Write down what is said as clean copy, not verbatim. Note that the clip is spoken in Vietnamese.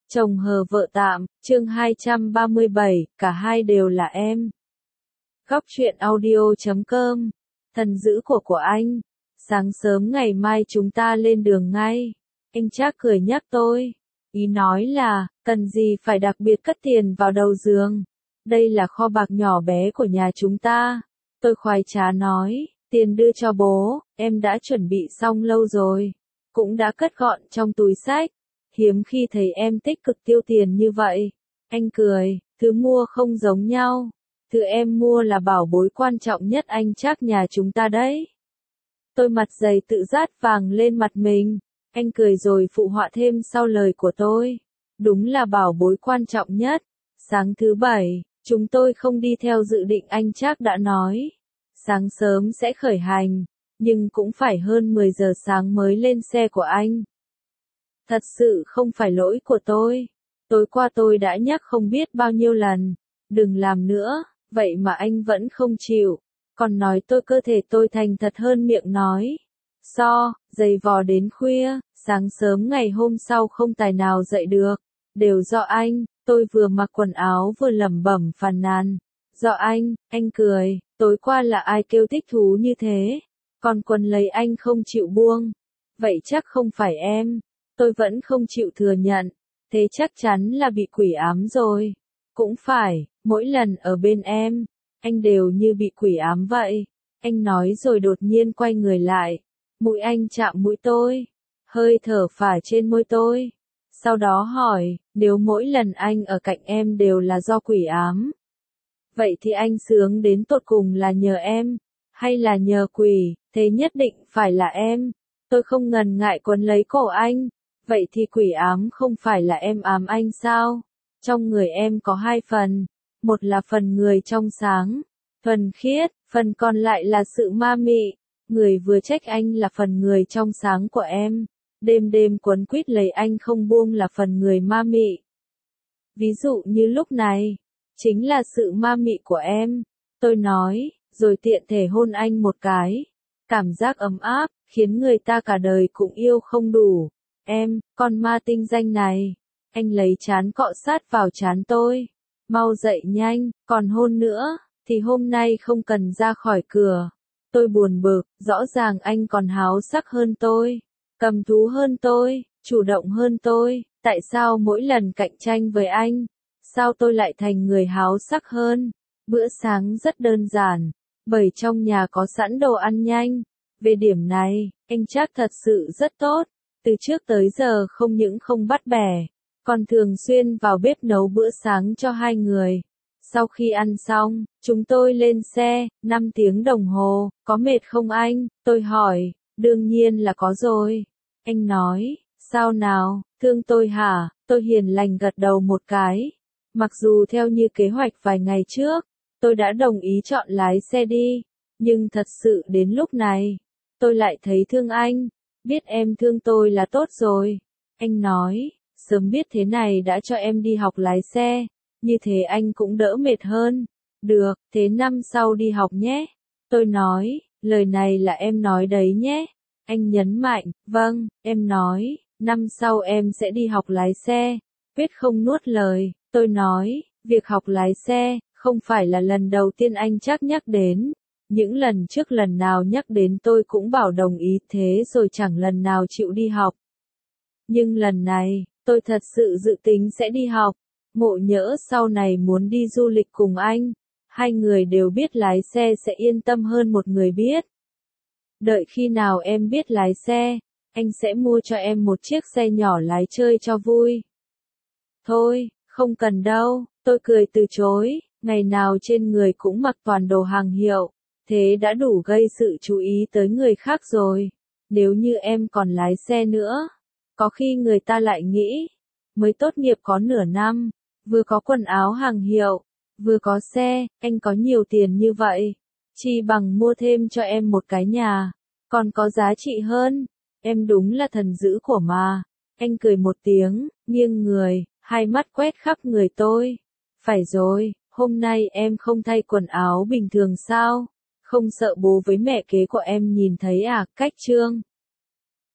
Chồng hờ vợ tạm, chương 237, cả hai đều là em. Góc truyện audio.com. Thần dữ của anh. Sáng sớm ngày mai chúng ta lên đường ngay. Anh Trác cười nhắc tôi. Ý nói là, cần gì phải đặc biệt cất tiền vào đầu giường. Đây là kho bạc nhỏ bé của nhà chúng ta. Tôi khoái trá nói, tiền đưa cho bố, em đã chuẩn bị xong lâu rồi. Cũng đã cất gọn trong túi xách. Hiếm khi thấy em tích cực tiêu tiền như vậy. Anh cười, thứ mua không giống nhau. Thứ em mua là bảo bối quan trọng nhất anh Trác nhà chúng ta đấy. Tôi mặt dày tự dát vàng lên mặt mình. Anh cười rồi phụ họa thêm sau lời của tôi. Đúng là bảo bối quan trọng nhất. Sáng thứ Bảy, chúng tôi không đi theo dự định anh Trác đã nói. Sáng sớm sẽ khởi hành, nhưng cũng phải hơn 10 giờ sáng mới lên xe của anh. Thật sự không phải lỗi của tôi. Tối qua tôi đã nhắc không biết bao nhiêu lần. Đừng làm nữa, vậy mà anh vẫn không chịu. Còn nói tôi cơ thể tôi thành thật hơn miệng nói. Giày vò đến khuya, sáng sớm ngày hôm sau không tài nào dậy được. Đều do anh, tôi vừa mặc quần áo vừa lẩm bẩm phàn nàn. Do anh cười, tối qua là ai kêu thích thú như thế. Còn quần lấy anh không chịu buông. Vậy chắc không phải em. Tôi vẫn không chịu thừa nhận. Thế chắc chắn là bị quỷ ám rồi. Cũng phải, mỗi lần ở bên em, anh đều như bị quỷ ám vậy. Anh nói rồi đột nhiên quay người lại. Mũi anh chạm mũi tôi. Hơi thở phả trên môi tôi. Sau đó hỏi, nếu mỗi lần anh ở cạnh em đều là do quỷ ám. Vậy thì anh sướng đến tột cùng là nhờ em, hay là nhờ quỷ, thế nhất định phải là em. Tôi không ngần ngại quấn lấy cổ anh. Vậy thì quỷ ám không phải là em ám anh sao? Trong người em có hai phần. Một là phần người trong sáng, thuần khiết, phần còn lại là sự ma mị. Người vừa trách anh là phần người trong sáng của em. Đêm đêm quấn quýt lấy anh không buông là phần người ma mị. Ví dụ như lúc này, chính là sự ma mị của em. Tôi nói, rồi tiện thể hôn anh một cái. Cảm giác ấm áp, khiến người ta cả đời cũng yêu không đủ. Em, con ma tinh danh này. Anh lấy trán cọ sát vào trán tôi. Mau dậy nhanh, còn hôn nữa, thì hôm nay không cần ra khỏi cửa. Tôi buồn bực, rõ ràng anh còn háo sắc hơn tôi, cầm thú hơn tôi, chủ động hơn tôi. Tại sao mỗi lần cạnh tranh với anh, sao tôi lại thành người háo sắc hơn? Bữa sáng rất đơn giản, bởi trong nhà có sẵn đồ ăn nhanh. Về điểm này, anh Trác thật sự rất tốt. Từ trước tới giờ không những không bắt bẻ, còn thường xuyên vào bếp nấu bữa sáng cho hai người. Sau khi ăn xong, chúng tôi lên xe, 5 tiếng đồng hồ, có mệt không anh? Tôi hỏi, đương nhiên là có rồi. Anh nói, sao nào, thương tôi hả? Tôi hiền lành gật đầu một cái. Mặc dù theo như kế hoạch vài ngày trước, tôi đã đồng ý chọn lái xe đi, nhưng thật sự đến lúc này, tôi lại thấy thương anh. Biết em thương tôi là tốt rồi. Anh nói, sớm biết thế này đã cho em đi học lái xe, như thế anh cũng đỡ mệt hơn. Được, thế năm sau đi học nhé. Tôi nói, lời này là em nói đấy nhé. Anh nhấn mạnh, vâng, em nói, năm sau em sẽ đi học lái xe. Quyết không nuốt lời, tôi nói, việc học lái xe, không phải là lần đầu tiên anh Trác nhắc đến. Những lần trước lần nào nhắc đến tôi cũng bảo đồng ý thế rồi chẳng lần nào chịu đi học. Nhưng lần này, tôi thật sự dự tính sẽ đi học. Ngộ nhỡ sau này muốn đi du lịch cùng anh. Hai người đều biết lái xe sẽ yên tâm hơn một người biết. Đợi khi nào em biết lái xe, anh sẽ mua cho em một chiếc xe nhỏ lái chơi cho vui. Thôi, không cần đâu, tôi cười từ chối. Ngày nào trên người cũng mặc toàn đồ hàng hiệu. Thế đã đủ gây sự chú ý tới người khác rồi. Nếu như em còn lái xe nữa, có khi người ta lại nghĩ, mới tốt nghiệp có nửa năm, vừa có quần áo hàng hiệu, vừa có xe, anh có nhiều tiền như vậy, chi bằng mua thêm cho em một cái nhà, còn có giá trị hơn. Em đúng là thần dữ của mà. Anh cười một tiếng, nghiêng người, hai mắt quét khắp người tôi. Phải rồi, hôm nay em không thay quần áo bình thường sao? Không sợ bố với mẹ kế của em nhìn thấy à? Cách trương.